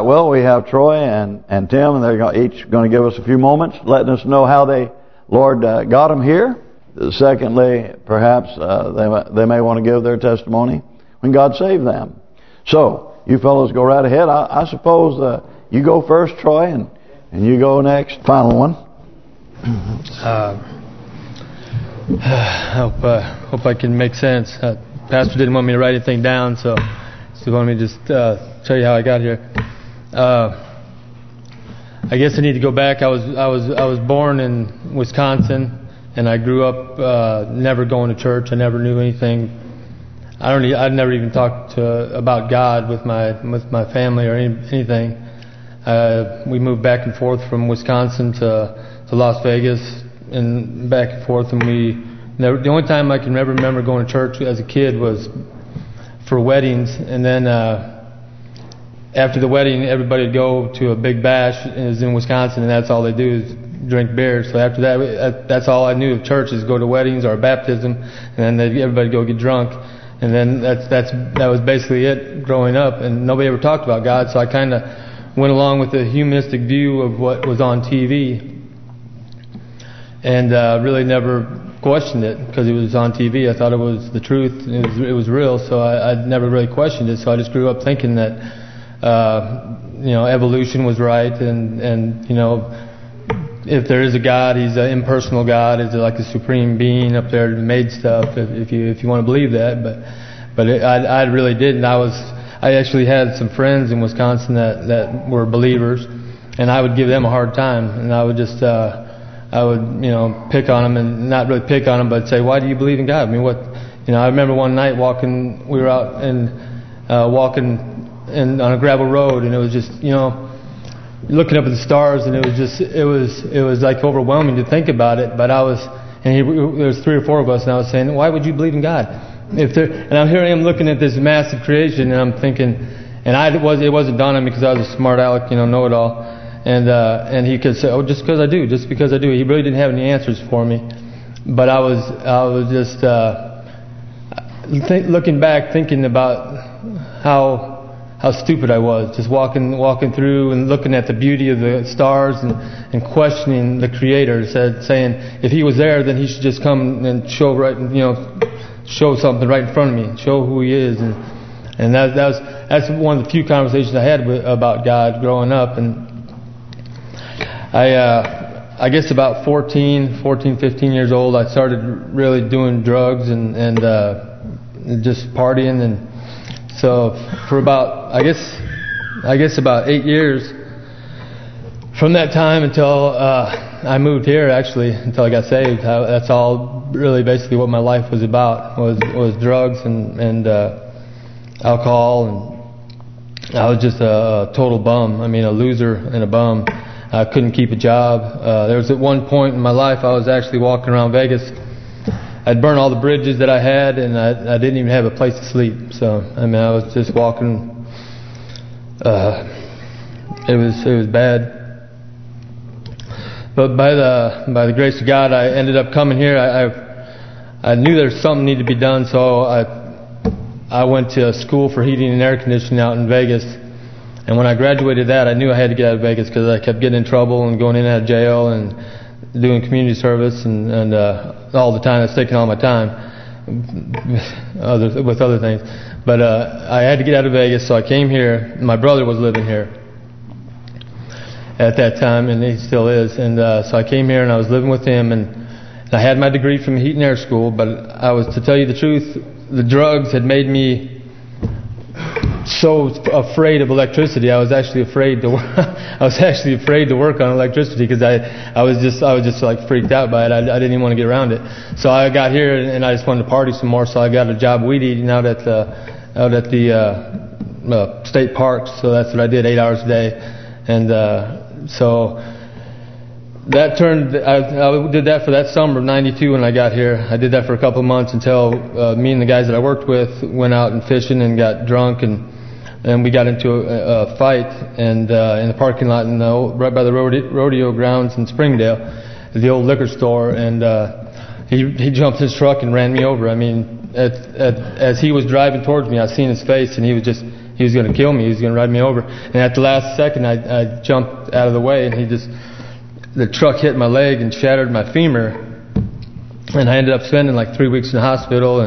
well, we have Troy and Tim, and they're each going to give us a few moments, letting us know how they, Lord, got them here. Secondly, perhaps they may want to give their testimony when God saved them. So, you fellows go right ahead. I suppose you go first, Troy, and you go next. Final one. Hope I can make sense. Pastor didn't want me to write anything down, so he wanted me to just tell you how I got here. I guess I need to go back. I was born in Wisconsin, and I grew up never going to church. I never knew anything. I'd never even talked about God with my family or anything. We moved back and forth from Wisconsin to Las Vegas and back and forth, and the only time I can ever remember going to church as a kid was for weddings, and then after the wedding, everybody would go to a big bash. It was in Wisconsin, and that's all they do is drink beer. So after that, that's all I knew of church, is go to weddings or baptism, and then everybody go get drunk. And then that was basically it growing up, and nobody ever talked about God. So I kind of went along with the humanistic view of what was on TV, and really never questioned it because it was on TV. I thought it was the truth, it was real, so I never really questioned it. So I just grew up thinking that evolution was right, and if there is a God, He's an impersonal God. Is like a supreme being up there that made stuff. If you want to believe that, but I really didn't. I actually had some friends in Wisconsin that were believers, and I would give them a hard time, and I would just pick on them, and not really pick on them, but say, why do you believe in God? I mean, I remember one night we were out and walking on a gravel road, and it was just looking up at the stars, and it was like overwhelming to think about it. But there was 3 or 4 of us, and I was saying, why would you believe in God? And here I am looking at this massive creation, and I'm thinking, and it wasn't dawning on me because I was a smart aleck, know-it-all, and he could say, oh, just because I do. He really didn't have any answers for me, but I was just looking back, thinking about how stupid I was, just walking through and looking at the beauty of the stars and questioning the Creator, saying if He was there, then He should just come and show something right in front of me, show who He is, and that's one of the few conversations I had about God growing up. And I guess about 14, 15 years old, I started really doing drugs and just partying. And so for about, I guess about 8 years, from that time until I moved here, actually, until I got saved, that's all really basically what my life was about, was drugs and alcohol. And I was just a total bum. I mean, a loser and a bum. I couldn't keep a job. There was at one point in my life I was actually walking around Vegas. I'd burned all the bridges that I had, and I didn't even have a place to sleep. So I mean, I was just walking. It was bad. But by the grace of God, I ended up coming here. I knew there's something needed to be done, so I went to school for heating and air conditioning out in Vegas. And when I graduated that, I knew I had to get out of Vegas because I kept getting in trouble and going in and out of jail and doing community service and all the time. That's taking all my time with other things. But I had to get out of Vegas, so I came here. My brother was living here at that time, and he still is. And so I came here and I was living with him, and I had my degree from heat and air school. But to tell you the truth, the drugs had made me so afraid of electricity. I was actually afraid to work on electricity because I was just like freaked out by it. I didn't even want to get around it. So I got here and I just wanted to party some more. So I got a job weed eating out at the state parks. So that's what I did, 8 hours a day. And so that I did that for that summer of '92 when I got here. I did that for a couple of months until me and the guys that I worked with went out and fishing and got drunk, and we got into a fight and in the parking lot right by the rodeo grounds in Springdale, the old liquor store, and he jumped his truck and ran me over. I mean, as he was driving towards me, I seen his face, and he he was going to kill me. He was going to ride me over. And at the last second, I jumped out of the way, and the truck hit my leg and shattered my femur. And I ended up spending like 3 weeks in the hospital,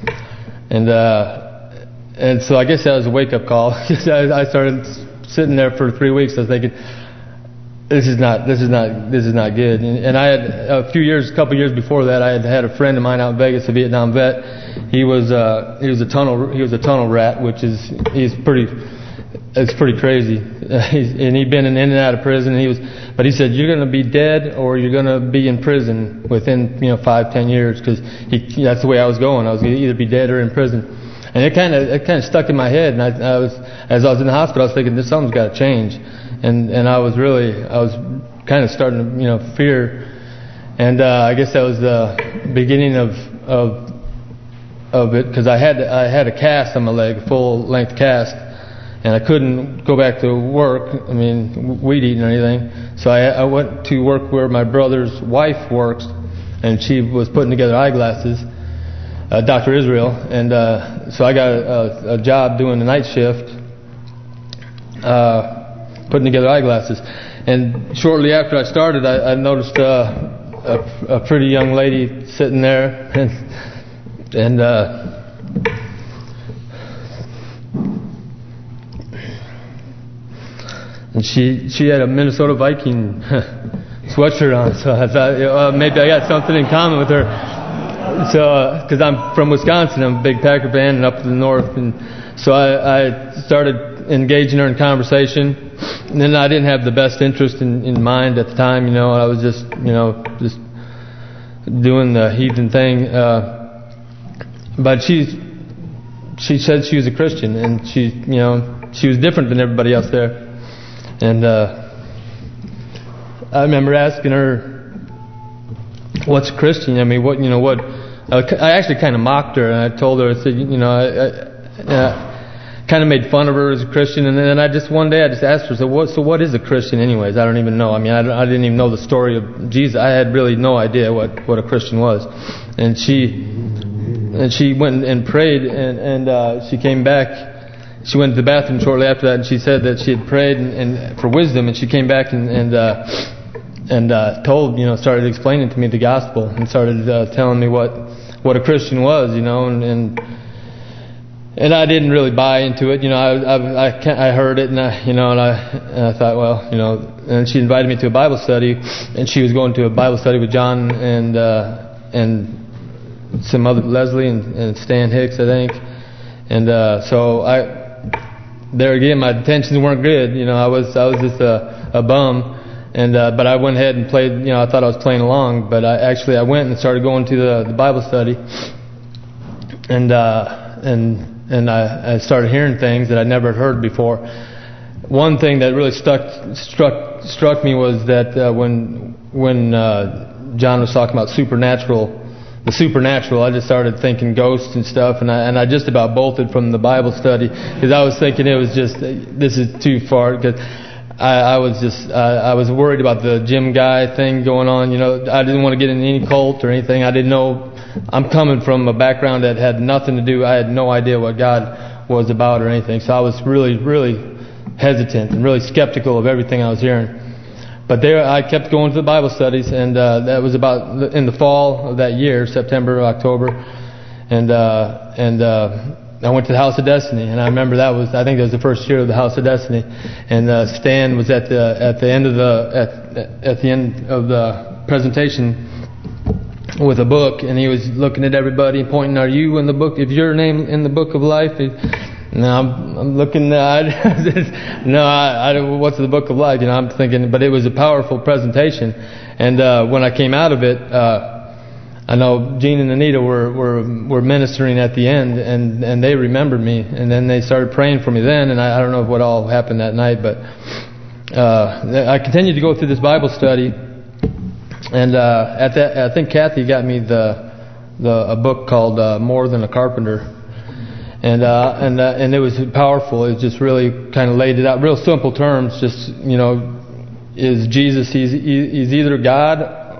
and so I guess that was a wake-up call. I started sitting there for 3 weeks. I was thinking, this is not good. And I had a couple years before that, I had a friend of mine out in Vegas, a Vietnam vet. He was a tunnel rat, which it's pretty crazy. He'd been in and out of prison. But he said, you're going to be dead or you're going to be in prison within 5-10 years, because that's the way I was going. I was going to either be dead or in prison. And it kind of stuck in my head. And as I was in the hospital, I was thinking, something's got to change. And I was kind of starting to fear. And I guess that was the beginning of it, because I had a cast on my leg, a full length cast, and I couldn't go back to work. I mean, weed eating or anything. So I went to work where my brother's wife works, and she was putting together eyeglasses, Dr. Israel, and so I got a job doing the night shift, putting together eyeglasses. And shortly after I started, I noticed a pretty young lady sitting there, and she had a Minnesota Viking sweatshirt on, so I thought maybe I got something in common with her. So, because I'm from Wisconsin, I'm a big Packer fan, and up to the north, and so I started engaging her in conversation. And then I didn't have the best interest in mind at the time, I was just doing the heathen thing. But she said she was a Christian, and she was different than everybody else there. And I remember asking her, "What's a Christian?" I mean, what? I actually kind of mocked her, and I told her, I said, I kind of made fun of her as a Christian. And then one day I asked her, so what is a Christian anyways? I don't even know. I mean, I didn't even know the story of Jesus. I had really no idea what a Christian was. And she went and prayed, and she came back. She went to the bathroom shortly after that, and she said that she had prayed and for wisdom, and she came back and started explaining to me the gospel, and started telling me what a Christian was, and I didn't really buy into it. I heard it, and I thought, well, and she invited me to a Bible study, and she was going to a Bible study with John and some other, Leslie and Stan Hicks, I think. And so there again, my intentions weren't good. I was just a bum. And but I went ahead and played. I thought I was playing along, but I went and started going to the Bible study, and I started hearing things that I never heard before. One thing that really struck me was that when John was talking about the supernatural, I just started thinking ghosts and stuff, and I just about bolted from the Bible study, because I was thinking it was just, this is too far, because I was worried about the gym guy thing going on. I didn't want to get in any cult or anything. I didn't know. I'm coming from a background that had nothing to do. I had no idea what God was about or anything. So I was really, really hesitant and really skeptical of everything I was hearing. But I kept going to the Bible studies, and that was about in the fall of that year, September, October, and I went to the House of Destiny, and I remember I think that was the first year of the House of Destiny, and Stan was at the end of the presentation with a book, and he was looking at everybody and pointing, "Are you in the book? Is your name in the book of life?" No, I'm looking. No, what's the book of life? I'm thinking, but it was a powerful presentation, and when I came out of it, I know Gene and Anita were ministering at the end, and they remembered me, and then they started praying for me then, and I don't know what all happened that night, but I continued to go through this Bible study, and I think Kathy got me a book called More Than a Carpenter, and it was powerful. It just really kind of laid it out, real simple terms. Just is Jesus? He's either God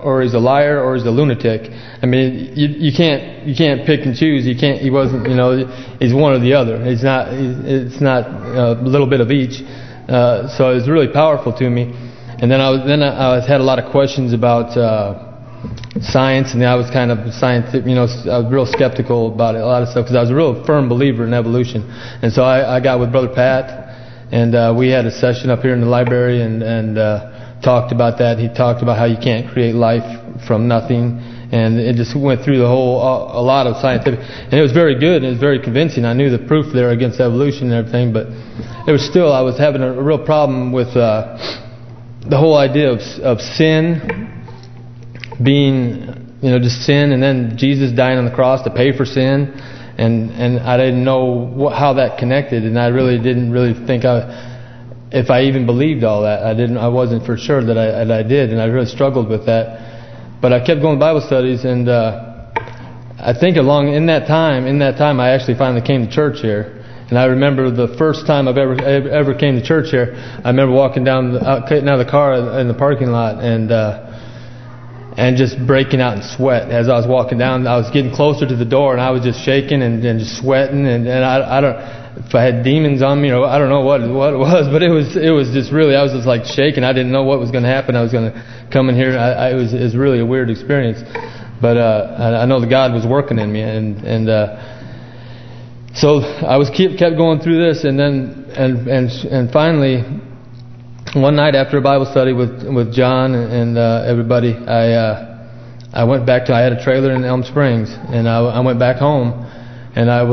or he's a liar, or he's a lunatic. I mean, you can't pick and choose. He wasn't, he's one or the other. It's not a little bit of each. So it was really powerful to me. And then I had a lot of questions about science, and I was kind of scientific. I was real skeptical about a lot of stuff because I was a real firm believer in evolution. And so I got with Brother Pat, and we had a session up here in the library, and talked about that. He talked about how you can't create life from nothing, and it just went through a lot of scientific, and it was very good, and it was very convincing. I knew the proof there against evolution and everything, but it was still, I was having a real problem with the whole idea of sin being, just sin, and then Jesus dying on the cross to pay for sin, and I didn't know how that connected, and I really didn't think if I even believed all that. I wasn't for sure that I did, and I really struggled with that. But I kept going to Bible studies, and I think in that time I actually finally came to church here. And I remember the first time I've ever came to church here. I remember walking getting out of the car in the parking lot, and just breaking out in sweat as I was walking down. I was getting closer to the door, and I was just shaking and just sweating, and I don't. If I had demons on me, or I don't know what it was, but it was just really, I was just like shaking. I didn't know what was going to happen. I was going to come in here. It was really a weird experience, but I know that God was working in me, and so I kept going through this, and then and finally, one night after a Bible study with John and everybody, I went back I had a trailer in Elm Springs, and I went back home, and I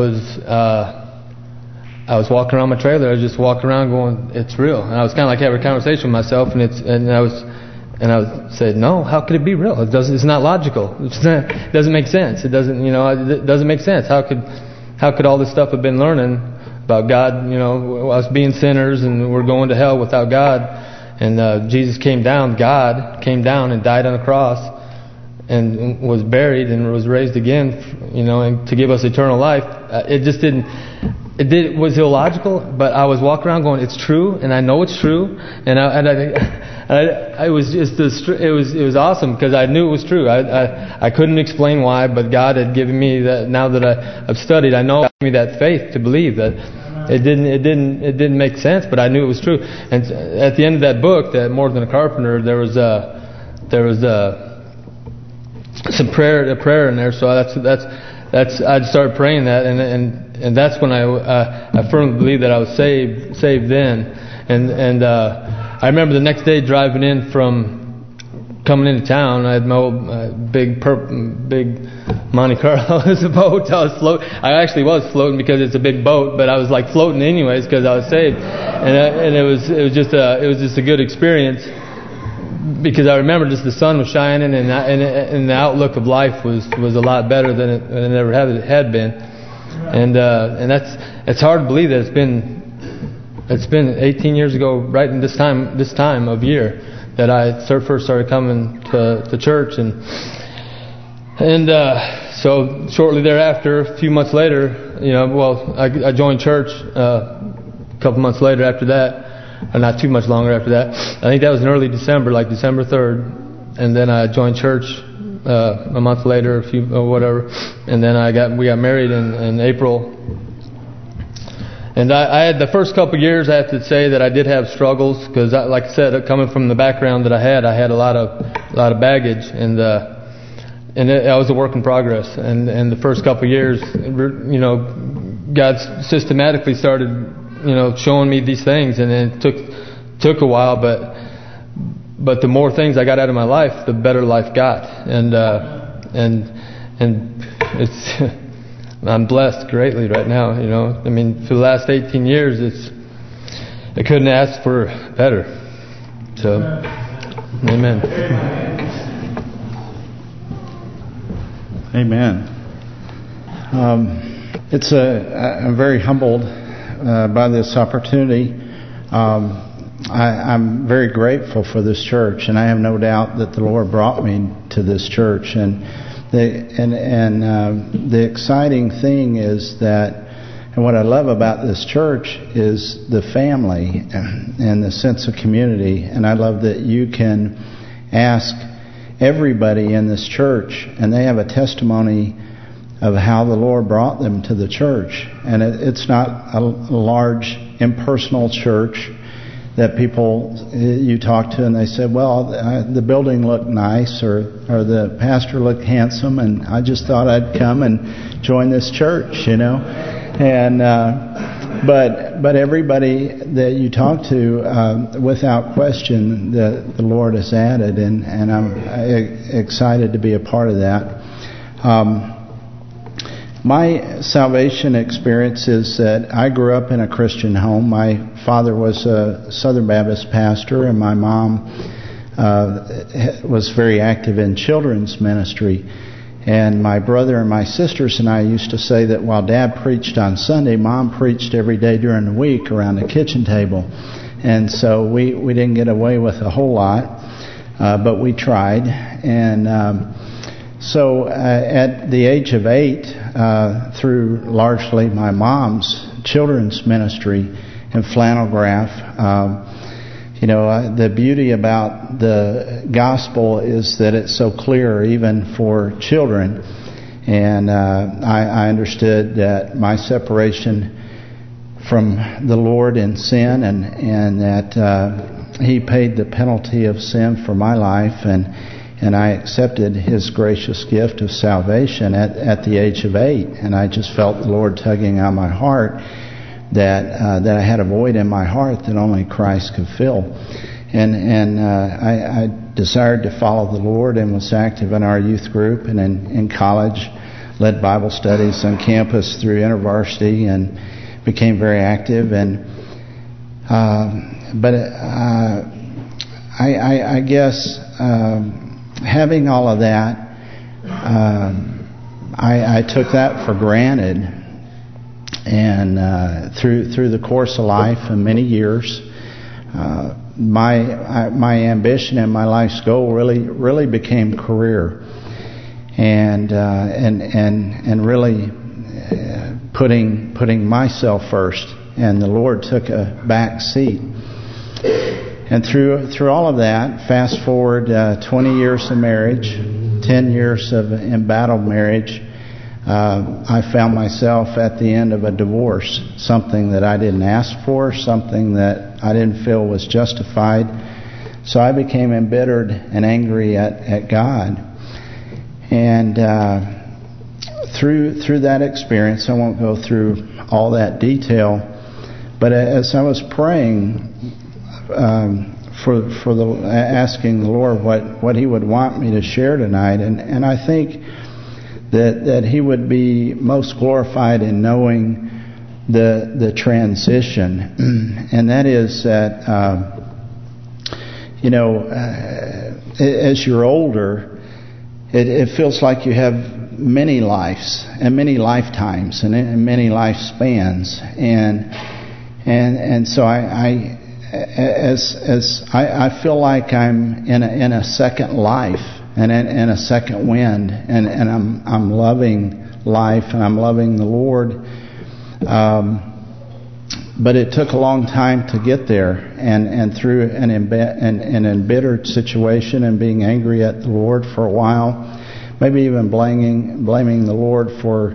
was walking around my trailer. I was just walking around going, it's real. And I was kind of like having a conversation with myself, and I was saying, no, how could it be real? It's not logical. It doesn't make sense. It doesn't make sense. How could all this stuff I've been learning about God, us being sinners and we're going to hell without God, and Jesus came down, God came down and died on the cross and was buried and was raised again, and to give us eternal life. It was illogical, but I was walking around going, it's true, and I know it's true, and it was awesome because I knew it was true. I couldn't explain why, but God had given me that. Now that I've studied, I know God gave me that faith to believe that it didn't make sense, but I knew it was true. And at the end of that book, that More Than a Carpenter, there was some prayer in there. So that's I started praying that, and that's when I firmly believed that I was saved then. And I remember the next day driving in coming into town. I had my old big Monte Carlo as a boat. I actually was floating because it's a big boat, but I was like floating anyways because I was saved. And it was just a good experience because I remember just the sun was shining, and the outlook of life was a lot better than it ever had been. And it's hard to believe that it's been 18 years ago, right in this time of year, that I first started coming to church, and so shortly thereafter, a few months later, I joined church a couple months later after that, or not too much longer after that. I think that was in early December, like December 3rd, and then I joined church a month later, whatever, and then we got married in April. And I had the first couple of years, I have to say that I did have struggles because, like I said, coming from the background that I had a lot of baggage, and I was a work in progress. And the first couple of years, God systematically started, showing me these things, and it took a while, but the more things I got out of my life, the better life got, and it's. I'm blessed greatly right now, I mean, for the last 18 years, I couldn't ask for better. So, amen. Amen. I'm very humbled by this opportunity. I'm very grateful for this church, and I have no doubt that the Lord brought me to this church. And the exciting thing is that, and what I love about this church is the family and the sense of community. And I love that you can ask everybody in this church, and they have a testimony of how the Lord brought them to the church. And it's not a large, impersonal church that people you talk to and they say, well, the building looked nice, or the pastor looked handsome, and I just thought I'd come and join this church, you know. And but everybody that you talk to, without question, the Lord has added, and I'm excited to be a part of that. My salvation experience is that I grew up in a Christian home. My father was a Southern Baptist pastor, and my mom was very active in children's ministry. And my brother and my sisters and I used to say that while Dad preached on Sunday, Mom preached every day during the week around the kitchen table. And so we didn't get away with a whole lot, but we tried. And so at the age of 8, through largely my mom's children's ministry and flannel graph, the beauty about the gospel is that it's so clear even for children. And I understood that my separation from the Lord in sin, and that He paid the penalty of sin for my life, and I accepted His gracious gift of salvation at the age of 8. And I just felt the Lord tugging on my heart that I had a void in my heart that only Christ could fill. And I desired to follow the Lord, and was active in our youth group, and in college led Bible studies on campus through InterVarsity, and became very active. And I guess having all of that, I took that for granted. And through the course of life and many years, my ambition and my life's goal really became career, and really putting myself first, and the Lord took a back seat. And through all of that, fast forward 20 years of marriage, 10 years of embattled marriage, I found myself at the end of a divorce, something that I didn't ask for, something that I didn't feel was justified. So I became embittered and angry at God. And through that experience, I won't go through all that detail, but as I was praying asking the Lord what He would want me to share tonight, and I think that He would be most glorified in knowing the transition, and that is that as you're older, it feels like you have many lives and many lifetimes and many lifespans, and so I feel like I'm in a second life. And a second wind, and I'm loving life, and I'm loving the Lord. But it took a long time to get there, and through an embittered situation, and being angry at the Lord for a while, maybe even blaming the Lord for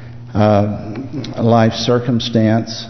life circumstance.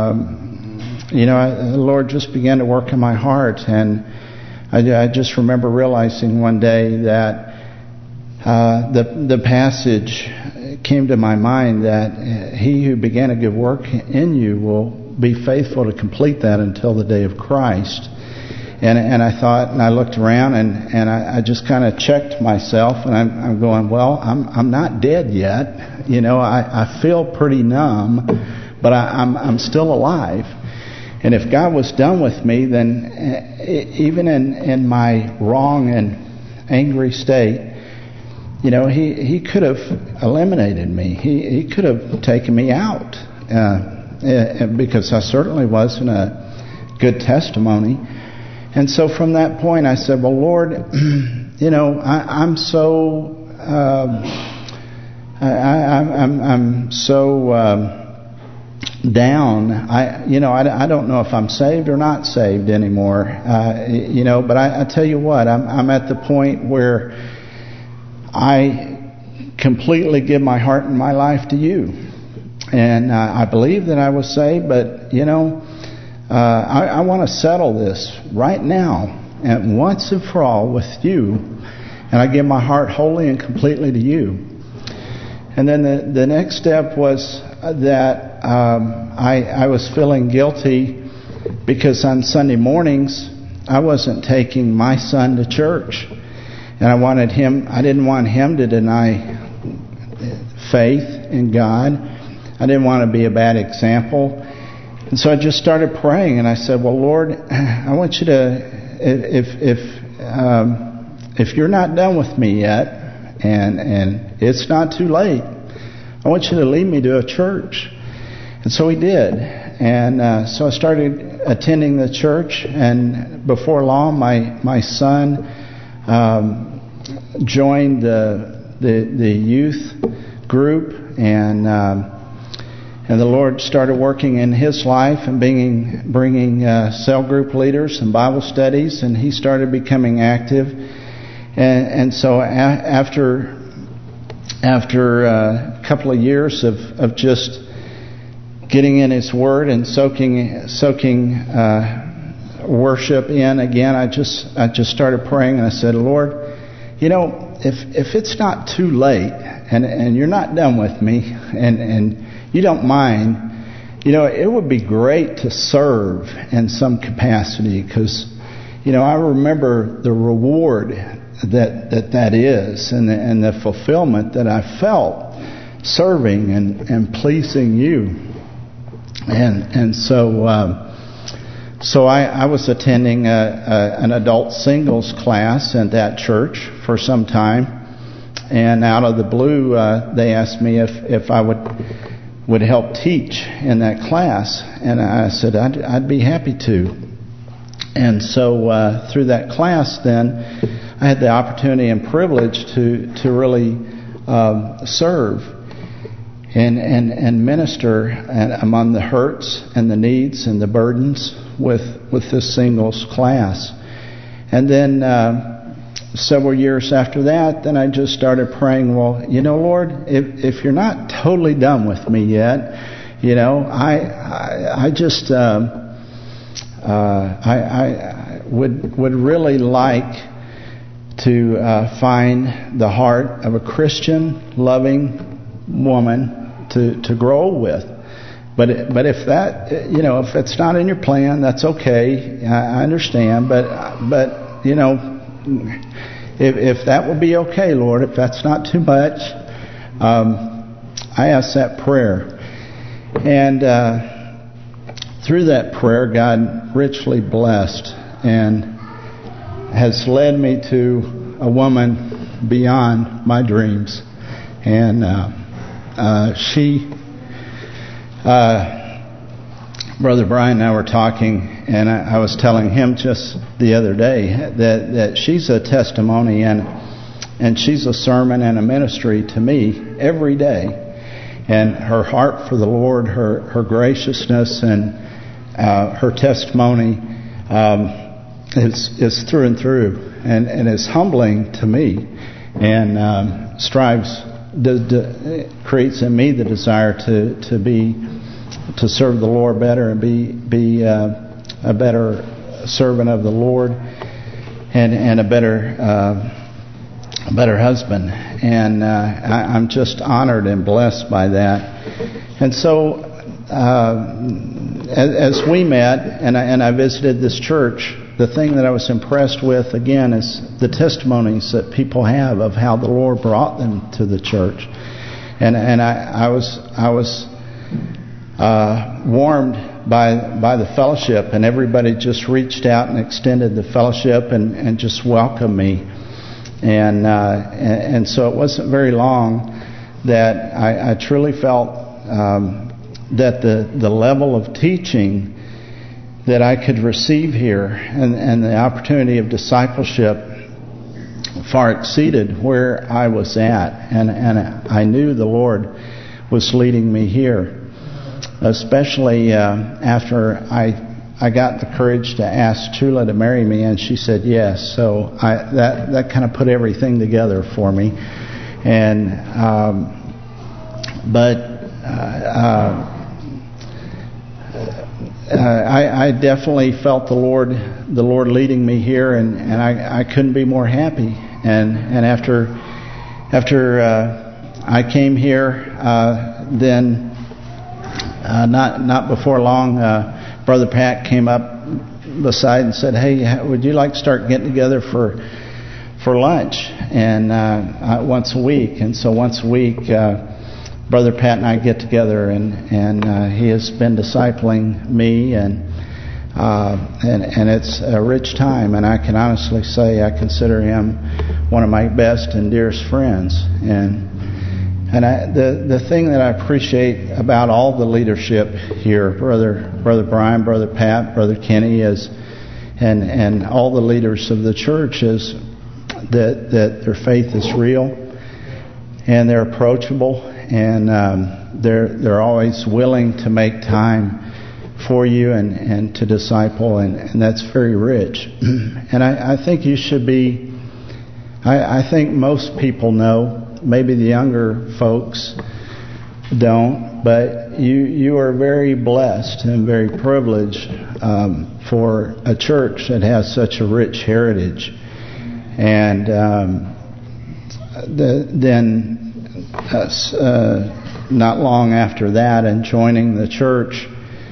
The Lord just began to work in my heart, and I just remember realizing one day that the passage came to my mind that He who began a good work in you will be faithful to complete that until the day of Christ. And I thought, and I looked around, and I just kind of checked myself, and I'm going, well, I'm not dead yet. I feel pretty numb, but I'm still alive. And if God was done with me, then even in my wrong and angry state, He could have eliminated me. He could have taken me out, because I certainly wasn't a good testimony. And so from that point, I said, well, Lord, I'm so down. I don't know if I'm saved or not saved anymore. But I tell you what, I'm at the point where I completely give my heart and my life to you. And I believe that I was saved, but I want to settle this right now and once and for all with you. And I give my heart wholly and completely to you. And then the next step was that I was feeling guilty because on Sunday mornings I wasn't taking my son to church, and I didn't want him to deny faith in God. I didn't want to be a bad example, and so I just started praying, and I said, "Well, Lord, I want you to, if you're not done with me yet, and it's not too late, I want you to lead me to a church." And so he did. And so I started attending the church. And before long, my son joined the youth group. And the Lord started working in his life and bringing cell group leaders and Bible studies. And he started becoming active. And so after a couple of years of just getting in His Word and soaking worship in again, I just started praying, and I said, "Lord, if it's not too late and you're not done with me and you don't mind, it would be great to serve in some capacity, because I remember the reward that is, and the fulfillment that I felt serving and pleasing you." And so I was attending an adult singles class at that church for some time, and out of the blue they asked me if I would help teach in that class, and I said I'd be happy to. And so through that class, then I had the opportunity and privilege to really serve and minister among the hurts and the needs and the burdens with this singles class. And then several years after that, then I just started praying, well, Lord, if you're not totally done with me yet, I just I would really like to find the heart of a Christian, loving woman to grow with. But if that, if it's not in your plan, that's okay. I understand. But if that would be okay, Lord, if that's not too much, I ask that prayer. And through that prayer, God richly blessed and has led me to a woman beyond my dreams. And Brother Brian and I were talking, and I was telling him just the other day that she's a testimony and she's a sermon and a ministry to me every day. And her heart for the Lord, her graciousness, and her testimony is through and through, and is humbling to me, and creates in me the desire to serve the Lord better and be a better servant of the Lord, and a better husband. And I'm just honored and blessed by that. And so as we met and I visited this church, the thing that I was impressed with again is the testimonies that people have of how the Lord brought them to the church. And I was warmed by the fellowship, and everybody just reached out and extended the fellowship and just welcomed me. And so it wasn't very long that I truly felt that the level of teaching that I could receive here and the opportunity of discipleship far exceeded where I was at, and I knew the Lord was leading me here. especially after I got the courage to ask Chula to marry me, and she said yes. So that kind of put everything together for me. And I definitely felt the Lord leading me here, and I couldn't be more happy. And after I came here, then not before long, Brother Pat came up beside and said, "Hey, would you like to start getting together for lunch?" And once a week. And so once a week, Brother Pat and I get together, and he has been discipling me, and it's a rich time. And I can honestly say I consider him one of my best and dearest friends. And the thing that I appreciate about all the leadership here, Brother Brian, Brother Pat, Brother Kenny, and all the leaders of the church, is that their faith is real, and they're approachable, and they're always willing to make time for you and to disciple, and that's very rich. And I think you should be. I think most people know. Maybe the younger folks don't, but you are very blessed and very privileged for a church that has such a rich heritage. And then not long after that, and joining the church,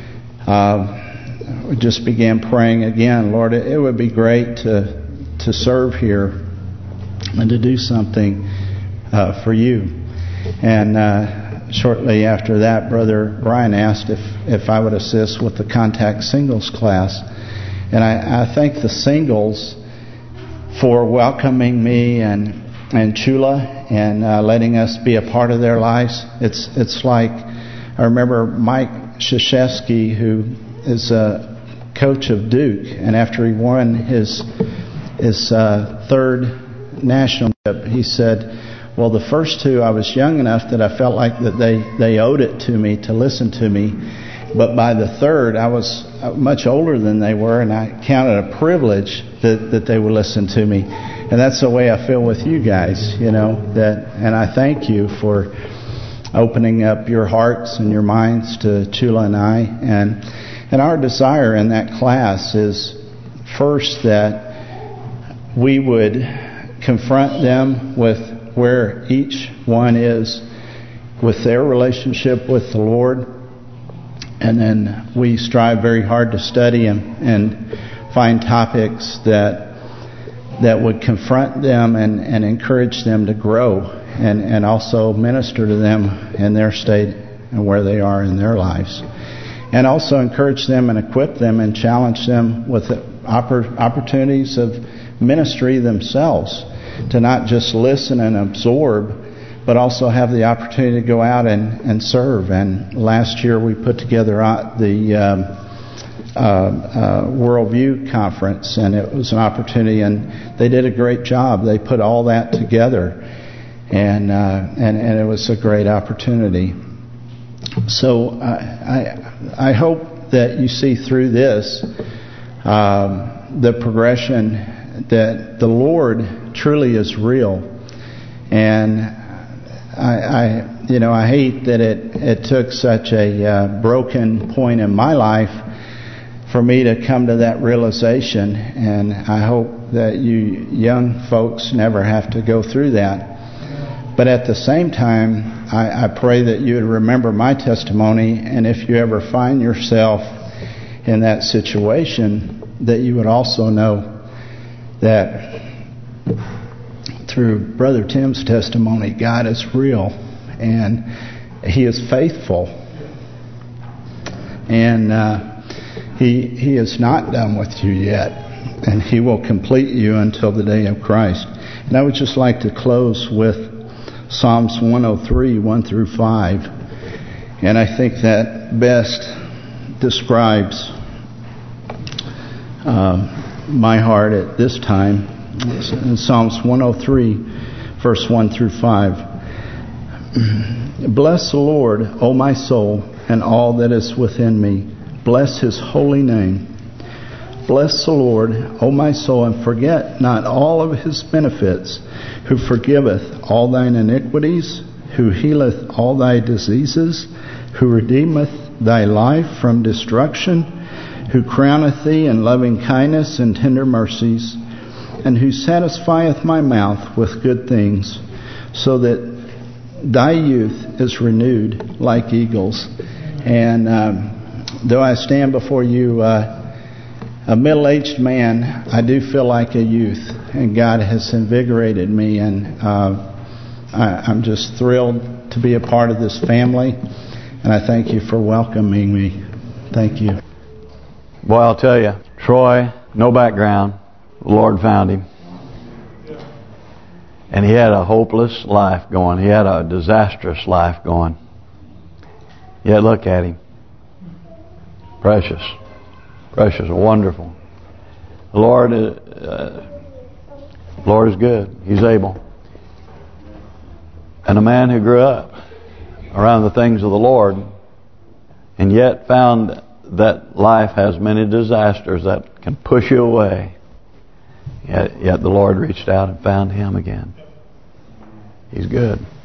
we just began praying again, Lord, it would be great to serve here and to do something for you. And shortly after that, Brother Brian asked if I would assist with the contact singles class. And I thank the singles for welcoming me and Chula and letting us be a part of their lives. It's like, I remember Mike Krzyzewski, who is a coach of Duke, and after he won his third national championship, he said, well, the first two, I was young enough that I felt like that they owed it to me to listen to me. But by the third, I was much older than they were, and I counted a privilege that they would listen to me. And that's the way I feel with you guys, and I thank you for opening up your hearts and your minds to Chula and I. And our desire in that class is first that we would confront them with where each one is with their relationship with the Lord, and then we strive very hard to study and find topics that would confront them and encourage them to grow, and also minister to them in their state and where they are in their lives, and also encourage them and equip them and challenge them with opportunities of ministry themselves, to not just listen and absorb, but also have the opportunity to go out and serve. And last year we put together the Worldview Conference, and it was an opportunity, and they did a great job. They put all that together, and it was a great opportunity. So I hope that you see through this the progression that the Lord truly is real. And I hate that it took such a broken point in my life for me to come to that realization, and I hope that you young folks never have to go through that. But at the same time, I pray that you would remember my testimony, and if you ever find yourself in that situation, that you would also know that through Brother Tim's testimony, God is real, and He is faithful, and He is not done with you yet, and He will complete you until the day of Christ. And I would just like to close with Psalms 103, 1 through 5, and I think that best describes my heart at this time. In Psalms 103, verse 1 through 5. Bless the Lord, O my soul, and all that is within me. Bless His holy name. Bless the Lord, O my soul, and forget not all of His benefits, who forgiveth all thine iniquities, who healeth all thy diseases, who redeemeth thy life from destruction, who crowneth thee in loving kindness and tender mercies, and who satisfieth my mouth with good things, so that thy youth is renewed like eagles. And though I stand before you a middle-aged man, I do feel like a youth, and God has invigorated me, and I'm just thrilled to be a part of this family, and I thank you for welcoming me. Thank you. Boy, I'll tell you, Troy, no background, the Lord found him. And he had a hopeless life going. He had a disastrous life going. Yet look at him. Precious. Precious, wonderful. The Lord is good. He's able. And a man who grew up around the things of the Lord and yet found that life has many disasters that can push you away. Yet the Lord reached out and found him again. He's good.